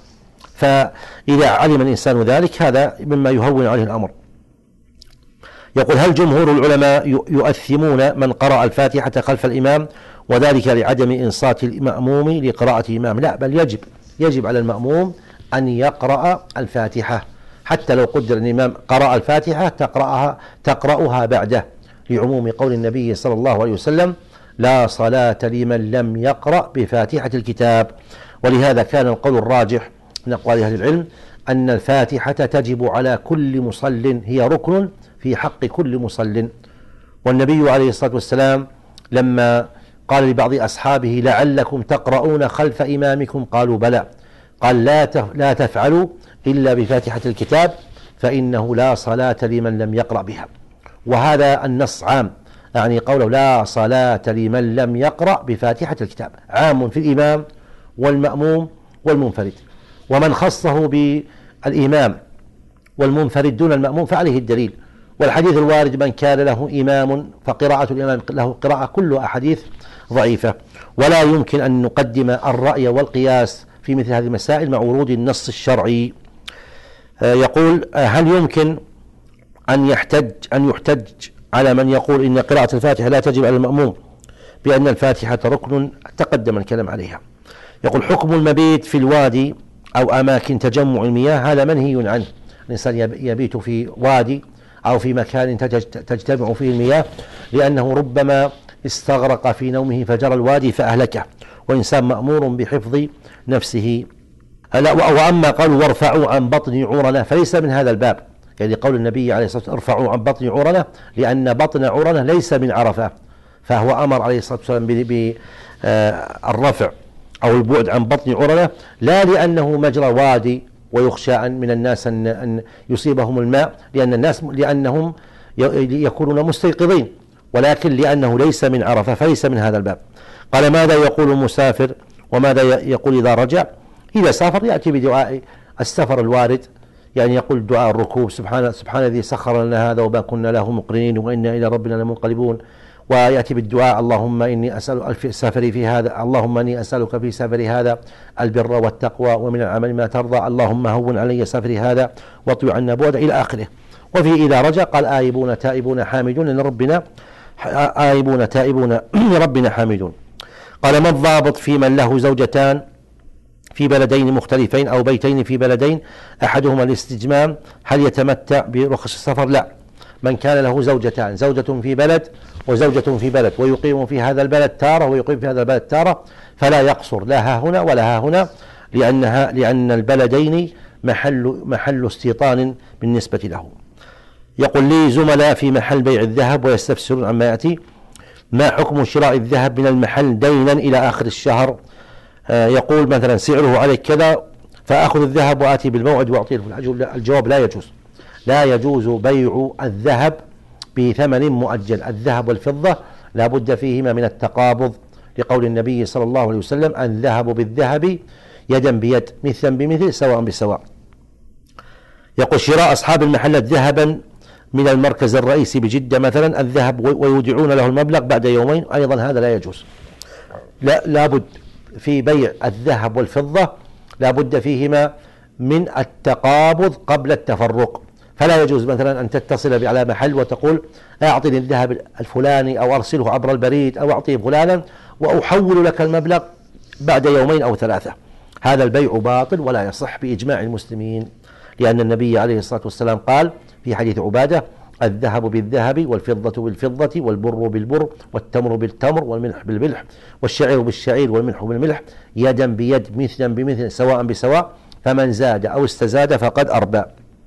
فإذا علم الإنسان ذلك هذا مما يهون عليه الأمر. يقول: هل جمهور العلماء يؤثمون من قرأ الفاتحة خلف الإمام وذلك لعدم إنصات المأموم لقراءة الإمام؟ لا، بل يجب يجب على المأموم أن يقرأ الفاتحة، حتى لو قدر الإمام قرأ الفاتحة تقرأها تقرأها بعده، لعموم قول النبي صلى الله عليه وسلم: لا صلاة لمن لم يقرأ بفاتحة الكتاب. ولهذا كان القول الراجح من أقوال أهل العلم أن الفاتحة تجب على كل مصل، هي ركن في حق كل مصل. والنبي عليه الصلاة والسلام لما قال لبعض أصحابه: لعلكم تقرؤون خلف إمامكم، قالوا: بلى، قال: لا لا تفعلوا إلا بفاتحة الكتاب فإنه لا صلاة لمن لم يقرأ بها. وهذا النص عام، يعني قوله لا صلاة لمن لم يقرأ بفاتحة الكتاب عام في الإمام والمأموم والمنفرد، ومن خصه بالإمام والمنفرد دون المأموم فعليه الدليل. والحديث الوارد: من كان له إمام فقراءة الإمام له قراءة، كلها أحاديث ضعيفة. ولا يمكن أن نقدم الرأي والقياس في مثل هذه المسائل مع ورود النص الشرعي. يقول: هل يمكن أن يحتج أن يحتج على من يقول إن قراءة الفاتحة لا تجب على المأموم بأن الفاتحة ركن؟ تقدم الكلام عليها. يقول: حكم المبيت في الوادي أو أماكن تجمع المياه هذا منهي عنه. الإنسان يبيت في وادي أو في مكان تجتمع فيه المياه لأنه ربما استغرق في نومه فجرى الوادي فأهلكه، وإنسان مأمور بحفظ نفسه. وأما قالوا: وارفعوا عن بطن عورنا، فليس من هذا الباب، يعني قول النبي عليه الصلاة والسلام: ارفعوا عن بطن عورنا، لأن بطن عورنا ليس من عرفة، فهو أمر عليه الصلاة والسلام بالرفع أو البعد عن بطن عورنا، لا لأنه مجرى وادي ويخشى أن من الناس أن, أن يصيبهم الماء، لأن الناس لأنهم يكونون مستيقظين، ولكن لأنه ليس من عرفة فليس من هذا الباب. قال: ماذا يقول المسافر وماذا يقول إذا رجع؟ إذا سافر يأتي بدعاء السفر الوارد، يعني يقول دعاء الركوب: سبحان سبحان الذي سخر لنا هذا وما كنا له مقرنين وإنا إلى ربنا لمنقلبون. ويأتي بالدعاء: اللهم إني أسأل في سفري في هذا، اللهم إني أسألك في سفري هذا البر والتقوى ومن العمل ما ترضى، اللهم هون علي سفري هذا واطوي عنا بعد، إلى آخره. وفي إذا رجع قال: آيبون تائبون حامدون لربنا، آيبون تائبون لربنا حامدون. قال: ما الضابط في من له زوجتان في بلدين مختلفين أو بيتين في بلدين أحدهما الاستجمام، هل يتمتع برخص السفر؟ لا. من كان له زوجتان، زوجة في بلد وزوجة في بلد، ويقيم في هذا البلد تارة ويقيم في هذا البلد تارة، فلا يقصر لا ها هنا ولا ها هنا، لأنها لأن البلدين محل محل استيطان بالنسبة له. يقول لي زملاء في محل بيع الذهب ويستفسرون عما يأتي: ما حكم شراء الذهب من المحل دينا إلى آخر الشهر؟ آه يقول مثلا سعره عليه كذا، فأخذ الذهب وآتي بالموعد وأعطيه. الجواب: لا يجوز. لا يجوز بيع الذهب بثمن مؤجل. الذهب والفضة لا بد فيهما من التقابض، لقول النبي صلى الله عليه وسلم: الذهب بالذهب يدا بيد مثلا بمثل سواء بسواء. يقول: شراء أصحاب المحلات ذهبا من المركز الرئيسي بجدة مثلا الذهب ويودعون له المبلغ بعد يومين، أيضا هذا لا يجوز. لا لابد في بيع الذهب والفضة لابد فيهما من التقابض قبل التفرق. فلا يجوز مثلا أن تتصل على محل وتقول: أعطني الذهب الفلاني أو أرسله عبر البريد أو أعطيه فلانا وأحول لك المبلغ بعد يومين أو ثلاثة. هذا البيع باطل ولا يصح بإجماع المسلمين، لأن النبي عليه الصلاة والسلام قال في حديث عبادة: الذهب بالذهب والفضة بالفضة والبر بالبر والتمر بالتمر والملح بالملح والشعير بالشعير والملح بالملح يدا بيد مثلا بمثل سواء بسواء، فمن زاد أو استزاد فقد أربى.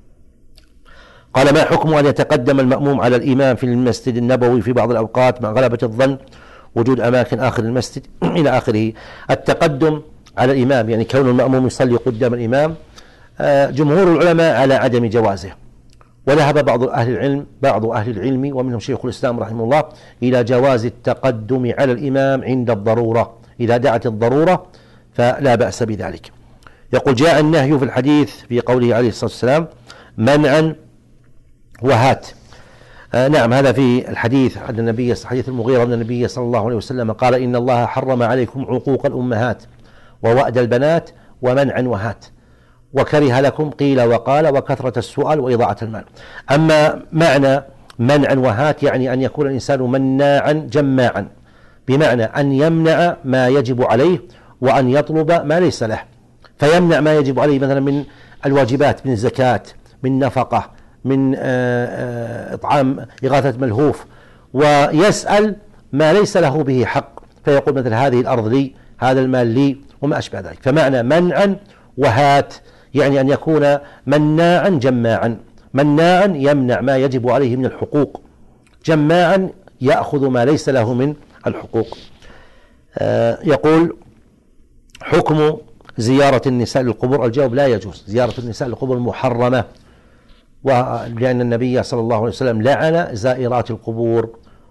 قال: ما حكم أن يتقدم المأموم على الإمام في المسجد النبوي في بعض الأوقات مع غلبة الظن وجود أماكن آخر المسجد إلى آخره؟ التقدم على الإمام يعني كون المأموم يصلي قدام الإمام، جمهور العلماء على عدم جوازه، وذهب بعض أهل العلم بعض أهل العلم ومنهم شيخ الإسلام رحمه الله إلى جواز التقدم على الإمام عند الضرورة، إذا دعت الضرورة فلا بأس بذلك. يقول: جاء النهي في الحديث في قوله عليه الصلاة والسلام: منعا وهات. آه نعم، هذا في الحديث عن النبي حديث المغيرة أن النبي صلى الله عليه وسلم قال: إن الله حرم عليكم عقوق الأمهات ووأد البنات ومنعا وهات، وكره لكم قيل وقال وكثرة السؤال وإضاعة المال. أما معنى منعا وهات يعني أن يكون الإنسان مناعا جماعا، بمعنى أن يمنع ما يجب عليه وأن يطلب ما ليس له، فيمنع ما يجب عليه مثلا من الواجبات، من الزكاة، من نفقة، من إطعام إغاثة ملهوف، ويسأل ما ليس له به حق، فيقول مثل هذه الأرض لي، هذا المال لي، وما أشبه ذلك. فمعنى منعا وهات يعني أن يكون مناعا جماعا. مناعا يمنع ما يجب عليه من الحقوق، جماعا يأخذ ما ليس له من الحقوق. آه يقول: حكم زيارة النساء للقبور؟ الجواب: لا يجوز. زيارة النساء للقبور محرمة، ولأن النبي صلى الله عليه وسلم لعن زائرات القبور.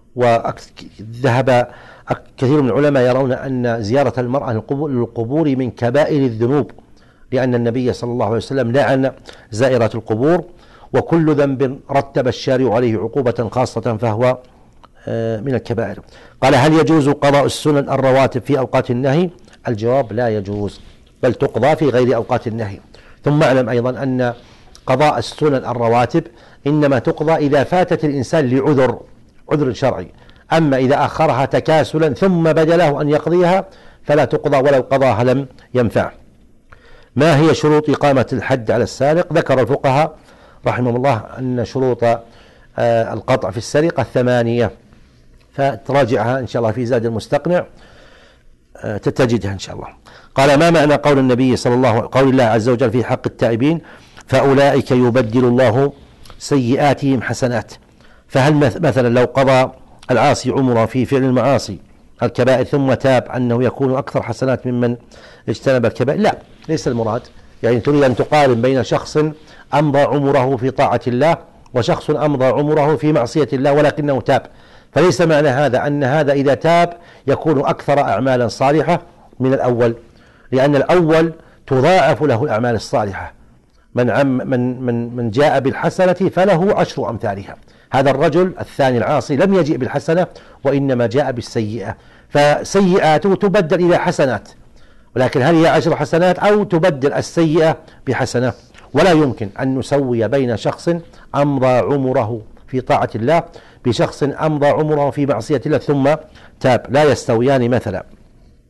وذهب كثير من العلماء يرون أن زيارة المرأة للقبور من كبائر الذنوب، لأن النبي صلى الله عليه وسلم لعن زائرات القبور، وكل ذنب رتب الشارع عليه عقوبة خاصة فهو من الكبائر. قال: هل يجوز قضاء السنن الرواتب في أوقات النهي؟ الجواب: لا يجوز، بل تقضى في غير أوقات النهي. ثم اعلم أيضا أن قضاء السنن الرواتب إنما تقضى إذا فاتت الإنسان لعذر عذر شرعي، أما إذا أخرها تكاسلا ثم بدا له أن يقضيها فلا تقضى ولو قضاها لم ينفع. ما هي شروط إقامة الحد على السارق؟ ذكر الفقهاء رحمه الله أن شروط القطع في السرقة ثمانية، فتراجعها إن شاء الله في زاد المستقنع تتجدها إن شاء الله. قال: ما معنى قول النبي صلى الله عليه وسلم قول الله عز وجل في حق التائبين: فأولئك يبدل الله سيئاتهم حسنات؟ فهل مثلا لو قضى العاصي عمره في فعل المعاصي الكبائر ثم تاب أنه يكون أكثر حسنات ممن اجتنب الكبائر؟ لا، ليس المراد. يعني تريد أن تقارن بين شخص أمضى عمره في طاعة الله وشخص أمضى عمره في معصية الله ولكنه تاب، فليس معنى هذا أن هذا إذا تاب يكون أكثر أعمالا صالحة من الأول، لأن الأول تضاعف له الأعمال الصالحة. من عم من من من جاء بالحسنة فله عشر أمثالها. هذا الرجل الثاني العاصي لم يجيء بالحسنة وإنما جاء بالسيئة، فسيئاته تبدل إلى حسنات، ولكن هل هي عشر حسنات أو تبدل السيئة بحسنة؟ ولا يمكن أن نسوي بين شخص أمضى عمره في طاعة الله بشخص أمضى عمره في معصية الله ثم تاب، لا يستويان مثلا.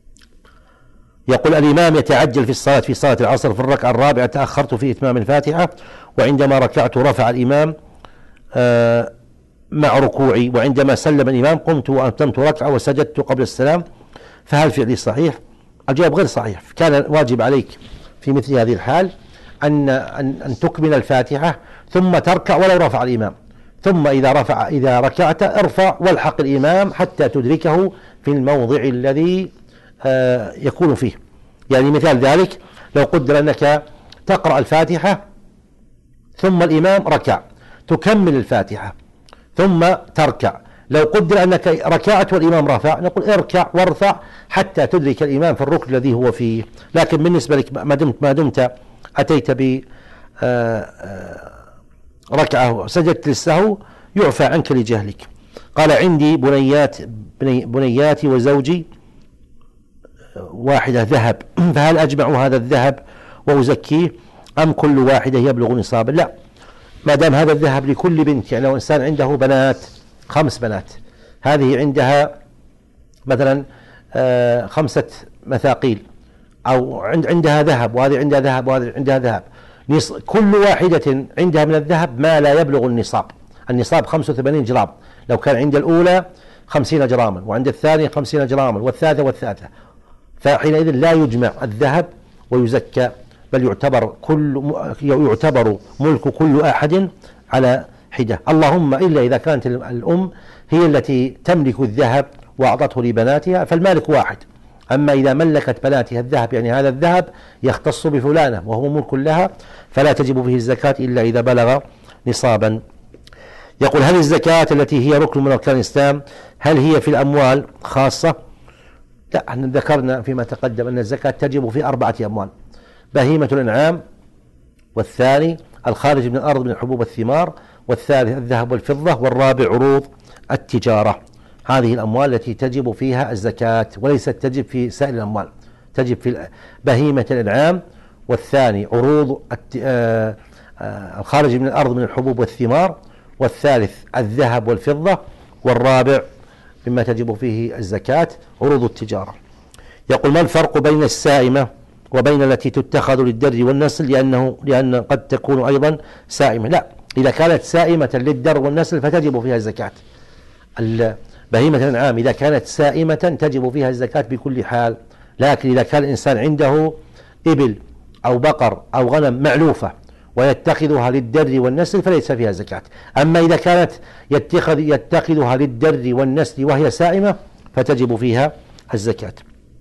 يقول الإمام يتعجل في الصلاة في صلاة العصر في الركعة الرابعة تأخرت في إتمام الفاتحة، وعندما ركعت رفع الإمام مع ركوعي، وعندما سلم الإمام قمت وأتممت ركعة وسجدت قبل السلام، فهل فعلي صحيح؟ الجواب غير صحيح. كان واجب عليك في مثل هذه الحال أن أن, أن تكمل الفاتحة ثم تركع ولو رفع الإمام، ثم إذا رفع إذا ركعت ارفع والحق الإمام حتى تدركه في الموضع الذي آه يكون فيه. يعني مثال ذلك لو قدر أنك تقرأ الفاتحة ثم الإمام ركع، تكمل الفاتحة ثم تركع. لو قدر أنك ركعت والإمام رفع، نقول اركع وارفع حتى تدرك الإمام في الركن الذي هو فيه. لكن بالنسبة لك ما دمت ما دمت أتيت ب ركعة سجدت للسهو يعفى عنك لجهلك. قال عندي بنيات بني بنياتي وزوجي واحدة ذهب، فهل أجمع هذا الذهب وأزكيه أم كل واحدة يبلغ نصابا؟ لا، ما دام هذا الذهب لكل بنت، يعني لو إنسان عنده بنات خمس بنات، هذه عندها مثلا آه خمسة مثاقيل، أو عند عندها ذهب وهذه عندها ذهب وهذه عندها ذهب، كل واحدة عندها من الذهب ما لا يبلغ النصاب. النصاب خمسة وثمانين جرام، لو كان عند الأولى خمسين جراما وعند الثانية خمسين جراما والثالثة والثالثة، فحينئذ لا يجمع الذهب ويزكى، بل يعتبر كل يعتبر ملك كل أحد على حدة، اللهم إلا إذا كانت الأم هي التي تملك الذهب وأعطته لبناتها فالمالك واحد. أما إذا ملكت بناتها الذهب، يعني هذا الذهب يختص بفلانة وهو ملك لها، فلا تجب فيه الزكاة إلا إذا بلغ نصابا. يقول هل الزكاة التي هي ركن من أركان الإسلام هل هي في الأموال خاصة؟ لا، احنا ذكرنا فيما تقدم أن الزكاة تجب في أربعة أموال: بهيمة الأنعام، والثاني الخارج من الأرض من الحبوب والثمار، والثالث الذهب والفضة، والرابع عروض التجارة. هذه الأموال التي تجب فيها الزكاة، وليست تجب في سائر الأموال، تجب في بهيمة الأنعام، والثاني عروض الخارج من الأرض من الحبوب والثمار، والثالث الذهب والفضة، والرابع مما تجب فيه الزكاة عروض التجارة. يقول ما الفرق بين السائمة وبين التي تتخذ للدر والنسل؟ لأنه لأن قد تكون أيضا سائمة. لا، إذا كانت سائمة للدر والنسل فتجب فيها الزكاة. بهيمة الأنعام إذا كانت سائمة تجب فيها الزكاة بكل حال، لكن إذا كان الإنسان عنده إبل أو بقر أو غنم معلوفة ويتخذها للدر والنسل فليس فيها زكاة. أما إذا كانت يتخذ يتخذها للدر والنسل وهي سائمة فتجب فيها الزكاة.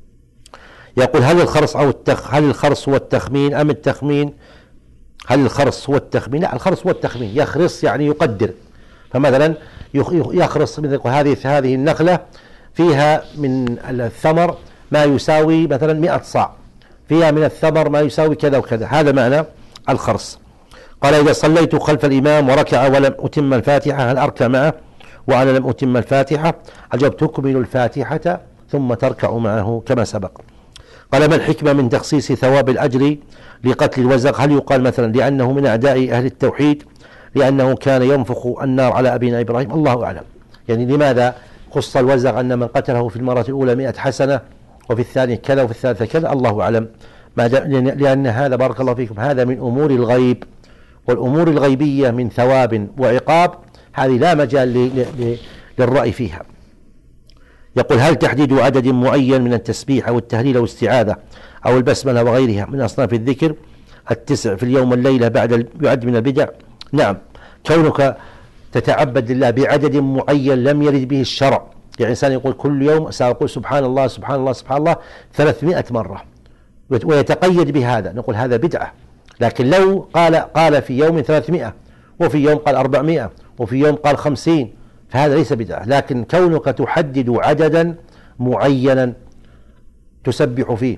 يقول هل الخرص أو التخ هل الخرص هو التخمين أم التخمين؟ هل الخرص هو التخمين؟ لا، الخرص هو التخمين. يخرص يعني يقدر، فمثلا يخرص هذه هذه النخلة فيها من الثمر ما يساوي مثلا مئة صاع، فيها من الثمر ما يساوي كذا وكذا، هذا معنى الخرص. قال إذا صليت خلف الإمام وركع ولم أتم الفاتحة هل أركع معه وأنا لم أتم الفاتحة؟ الجواب تكمل الفاتحة ثم تركع معه كما سبق. قال ما الحكمة من تخصيص ثواب الأجر لقتل الوزغ؟ هل يقال مثلا لأنه من أعداء أهل التوحيد لأنه كان ينفخ النار على أبينا إبراهيم؟ الله أعلم. يعني لماذا خص الوزغ أن من قتله في المرة الأولى مئة حسنة وفي الثانية كذا وفي الثالثة كذا؟ الله أعلم. لأن هذا بارك الله فيكم هذا من أمور الغيب، والأمور الغيبية من ثواب وعقاب هذه لا مجال للرأي فيها. يقول هل تحديد عدد معين من التسبيح أو التهليل أو الاستعاذة أو البسملة وغيرها من أصناف الذكر التسع في اليوم والليلة بعد يعد من البدع؟ نعم، كونك تتعبد لله بعدد معين لم يرد به الشرع، يعني إنسان يقول كل يوم سأقول سبحان الله سبحان الله سبحان الله ثلاثمائة مرة ويتقيد بهذا، نقول هذا بدعة. لكن لو قال قال في يوم ثلاثمائة وفي يوم قال أربعمائة وفي يوم قال خمسين فهذا ليس بدعة. لكن كونك تحدد عددا معينا تسبح فيه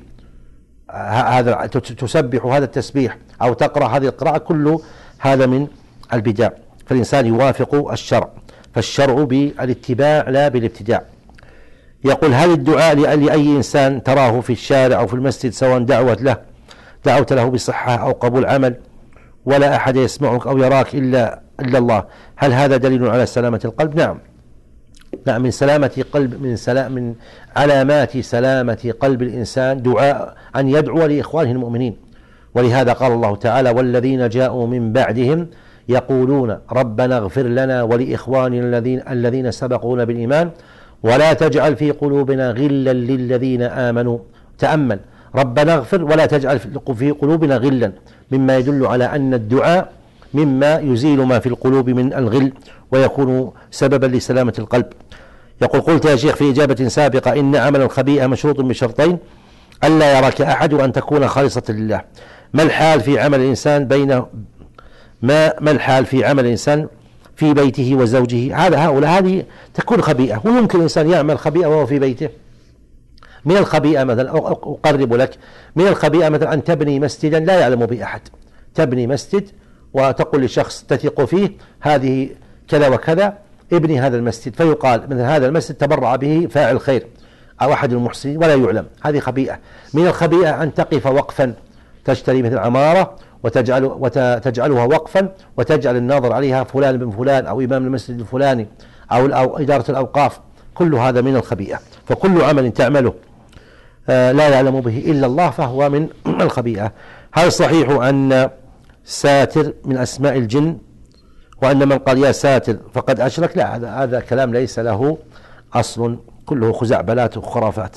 هذا تسبح هذا التسبيح أو تقرأ هذه القراءة، كله هذا من البدع، فالإنسان يوافق الشرع، فالشرع بالاتباع لا بالابتداع. يقول هل الدعاء لأي إنسان تراه في الشارع أو في المسجد سواء دعوة له دعوت له بصحة أو قبول عمل ولا أحد يسمعك أو يراك إلا إلا الله، هل هذا دليل على سلامة القلب؟ نعم، نعم، من سلامة قلب من سلام من علامات سلامة قلب الإنسان دعاء أن يدعو لإخوانه المؤمنين. ولهذا قال الله تعالى: والذين جاءوا من بعدهم يقولون ربنا اغفر لنا ولإخواننا الذين الذين سبقونا بالإيمان ولا تجعل في قلوبنا غلا للذين آمنوا. تأمل: ربنا اغفر ولا تجعل في قلوبنا غلا، مما يدل على أن الدعاء مما يزيل ما في القلوب من الغل ويكون سببا لسلامة القلب. يقول: قلت يا شيخ في إجابة سابقة إن عمل الخبيئة مشروط بشرطين: ألا يراك أحد وأن تكون خالصة لله. ما الحال في عمل الإنسان بين ما ما الحال في عمل الإنسان في بيته وزوجه؟ هذا هؤلاء هذه تكون خبيئة، ويمكن الإنسان يعمل خبيئة وهو في بيته. من الخبيئة مثلا أقرب لك من الخبيئة مثلا أن تبني مسجدا لا يعلم به أحد، تبني مسجد وتقول لشخص تثق فيه هذه كذا وكذا ابني هذا المسجد، فيقال مثل هذا المسجد تبرع به فاعل خير أو أحد المحسنين ولا يعلم، هذه خبيئة. من الخبيئة أن تقف وقفا، تشتري مثل عمارة وتجعل وتجعلها وقفا وتجعل الناظر عليها فلان بن فلان أو إمام المسجد الفلاني أو, أو إدارة الأوقاف، كل هذا من الخبيئة. فكل عمل تعمله لا يعلم به إلا الله فهو من الخبيئة. هل صحيح أن ساتر من أسماء الجن وأن من قال يا ساتر فقد أشرك؟ لا، هذا هذا كلام ليس له أصل، كله خزعبلات وخرافات.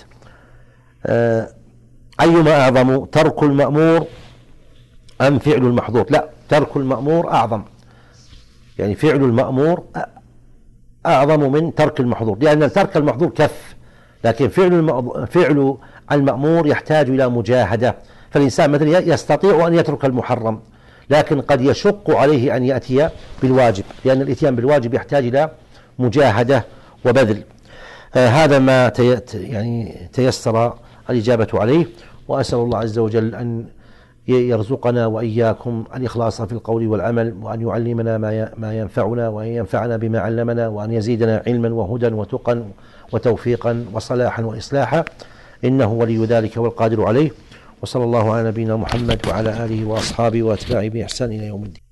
أيما أعظم ترك المأمور أم فعل المحظور؟ لا، ترك المأمور أعظم، يعني فعل المأمور أعظم من ترك المحظور، لأن ترك المحظور كف، لكن فعل فعل المأمور يحتاج إلى مجاهدة. فالإنسان مثلا يستطيع أن يترك المحرم لكن قد يشق عليه أن يأتي بالواجب، لأن الإتيان بالواجب يحتاج إلى مجاهدة وبذل. آه هذا ما يعني تيسر الإجابة عليه، وأسأل الله عز وجل أن يرزقنا وإياكم الإخلاص في القول والعمل، وأن يعلمنا ما ينفعنا وأن ينفعنا بما علمنا، وأن يزيدنا علما وهدى وتقا وتوفيقا وصلاحا وإصلاحا، إنه ولي ذلك والقادر عليه. وصلى الله على نبينا محمد وعلى آله وأصحابه وأتباعه بإحسان إلى يوم الدين.